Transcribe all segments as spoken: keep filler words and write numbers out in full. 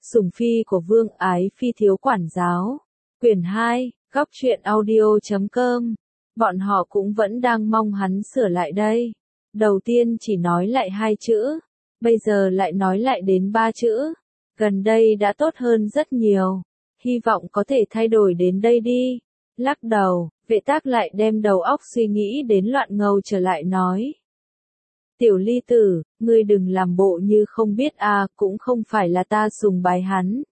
Sủng phi của Vương Ái Phi thiếu quản giáo. Quyển hai, góc truyện audio chấm com. Bọn họ cũng vẫn đang mong hắn sửa lại đây. Đầu tiên chỉ nói lại hai chữ, bây giờ lại nói lại đến ba chữ. Gần đây đã tốt hơn rất nhiều. Hy vọng có thể thay đổi đến đây đi. Lắc đầu, Vệ Tác lại đem đầu óc suy nghĩ đến loạn ngầu trở lại nói. Tiểu Ly tử, ngươi đừng làm bộ như không biết à, cũng không phải là ta sùng bái hắn.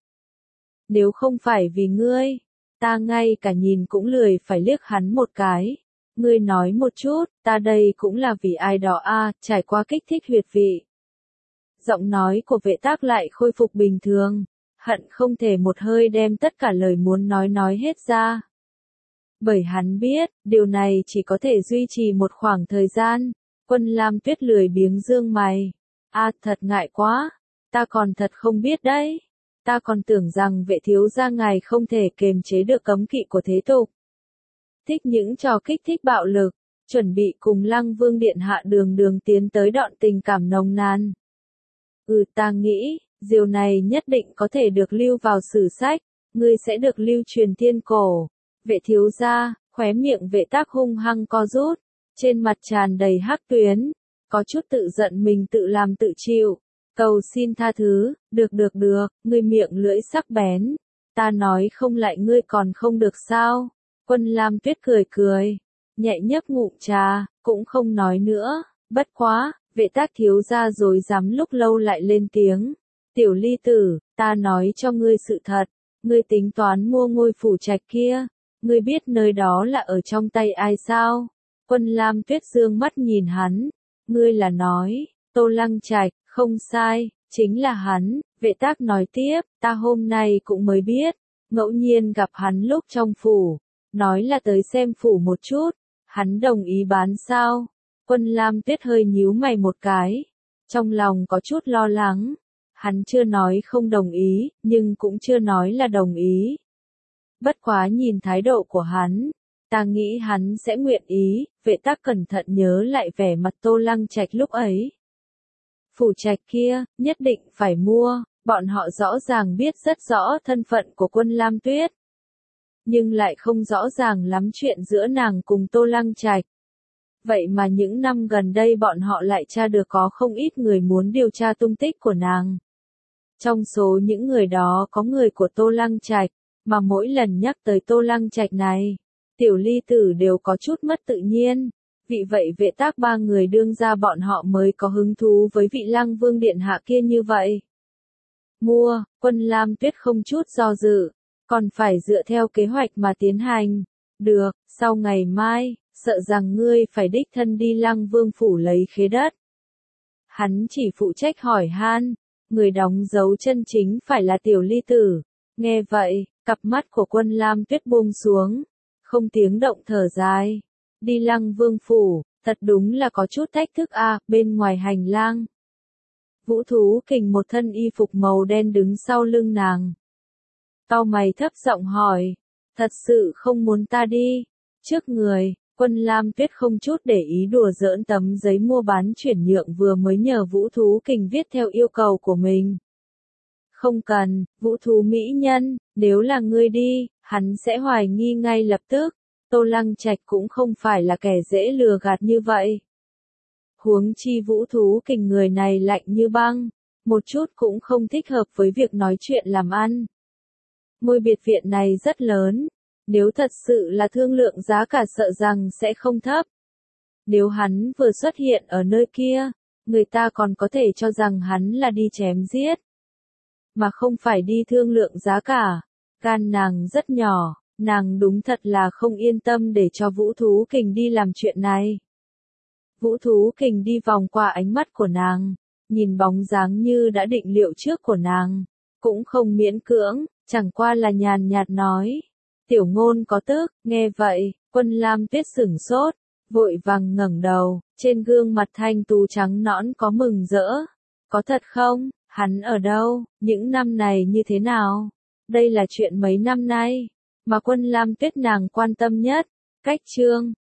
Nếu không phải vì ngươi, ta ngay cả nhìn cũng lười phải liếc hắn một cái. Ngươi nói một chút, ta đây cũng là vì ai đó à, trải qua kích thích huyệt vị. Giọng nói của Vệ Tác lại khôi phục bình thường, hận không thể một hơi đem tất cả lời muốn nói nói hết ra. Bởi hắn biết, điều này chỉ có thể duy trì một khoảng thời gian. Quân Lam Tuyết lười biếng dương mày. À, thật ngại quá, ta còn thật không biết đấy. Ta còn tưởng rằng Vệ thiếu gia ngài không thể kềm chế được cấm kỵ của thế tục. Thích những trò kích thích bạo lực, chuẩn bị cùng Lăng Vương điện hạ đường đường tiến tới đoạn tình cảm nồng nàn. Ừ, ta nghĩ, điều này nhất định có thể được lưu vào sử sách, ngươi sẽ được lưu truyền thiên cổ. Vệ thiếu gia, khóe miệng Vệ Tác hung hăng co rút, trên mặt tràn đầy hắc tuyến, có chút tự giận mình tự làm tự chịu. Cầu xin tha thứ, được được được, ngươi miệng lưỡi sắc bén, ta nói không lại ngươi còn không được sao? Quân Lam Tuyết cười cười, nhẹ nhấp ngụm trà, cũng không nói nữa, bất quá, Vệ Tác thiếu gia rồi dám lúc lâu lại lên tiếng. Tiểu Ly tử, ta nói cho ngươi sự thật, ngươi tính toán mua ngôi phủ trạch kia, ngươi biết nơi đó là ở trong tay ai sao? Quân Lam Tuyết dương mắt nhìn hắn, ngươi là nói, Tô Lăng Trạch, không sai, chính là hắn. Vệ Tác nói tiếp, ta hôm nay cũng mới biết, ngẫu nhiên gặp hắn lúc trong phủ, nói là tới xem phủ một chút, hắn đồng ý bán sao? Quân Lam Tuyết hơi nhíu mày một cái, trong lòng có chút lo lắng, hắn chưa nói không đồng ý, nhưng cũng chưa nói là đồng ý. Bất quá nhìn thái độ của hắn, ta nghĩ hắn sẽ nguyện ý. Vệ Tác cẩn thận nhớ lại vẻ mặt Tô Lăng Trạch lúc ấy. Phủ trạch kia, nhất định phải mua, bọn họ rõ ràng biết rất rõ thân phận của Quân Lam Tuyết. Nhưng lại không rõ ràng lắm chuyện giữa nàng cùng Tô Lăng Trạch. Vậy mà những năm gần đây bọn họ lại tra được có không ít người muốn điều tra tung tích của nàng. Trong số những người đó có người của Tô Lăng Trạch, mà mỗi lần nhắc tới Tô Lăng Trạch này, Tiểu Ly tử đều có chút mất tự nhiên. Vì vậy Vệ Tác ba người đương ra bọn họ mới có hứng thú với vị Lăng Vương điện hạ kia như vậy. Mua, Quân Lam Tuyết không chút do dự, còn phải dựa theo kế hoạch mà tiến hành. Được, sau ngày mai, sợ rằng ngươi phải đích thân đi Lăng Vương phủ lấy khế đất. Hắn chỉ phụ trách hỏi han, người đóng dấu chân chính phải là Tiểu Ly tử. Nghe vậy, cặp mắt của Quân Lam Tuyết buông xuống, không tiếng động thở dài. Đi Lăng Vương phủ, thật đúng là có chút thách thức a. À, bên ngoài hành lang, Vũ Thú Kình một thân y phục màu đen đứng sau lưng nàng. Cau mày thấp giọng hỏi, thật sự không muốn ta đi? Trước người, Quân Lam Tuyết không chút để ý đùa giỡn tấm giấy mua bán chuyển nhượng vừa mới nhờ Vũ Thú Kình viết theo yêu cầu của mình. Không cần, Vũ Thú mỹ nhân, nếu là ngươi đi, hắn sẽ hoài nghi ngay lập tức. Tô Lăng Trạch cũng không phải là kẻ dễ lừa gạt như vậy. Huống chi Vũ Thú Kình người này lạnh như băng, một chút cũng không thích hợp với việc nói chuyện làm ăn. Ngôi biệt viện này rất lớn, nếu thật sự là thương lượng giá cả sợ rằng sẽ không thấp. Nếu hắn vừa xuất hiện ở nơi kia, người ta còn có thể cho rằng hắn là đi chém giết, mà không phải đi thương lượng giá cả. Gan nàng rất nhỏ. Nàng đúng thật là không yên tâm để cho Vũ Thú Kình đi làm chuyện này. Vũ Thú Kình đi vòng qua ánh mắt của nàng, nhìn bóng dáng như đã định liệu trước của nàng, cũng không miễn cưỡng, chẳng qua là nhàn nhạt nói. Tiểu ngôn có tức. Nghe vậy, Quân Lam Tuyết sửng sốt, vội vàng ngẩng đầu, trên gương mặt thanh tú trắng nõn có mừng rỡ. Có thật không? Hắn ở đâu? Những năm này như thế nào? Đây là chuyện mấy năm nay mà Quân Lam Tuyết nàng quan tâm nhất. Cách chương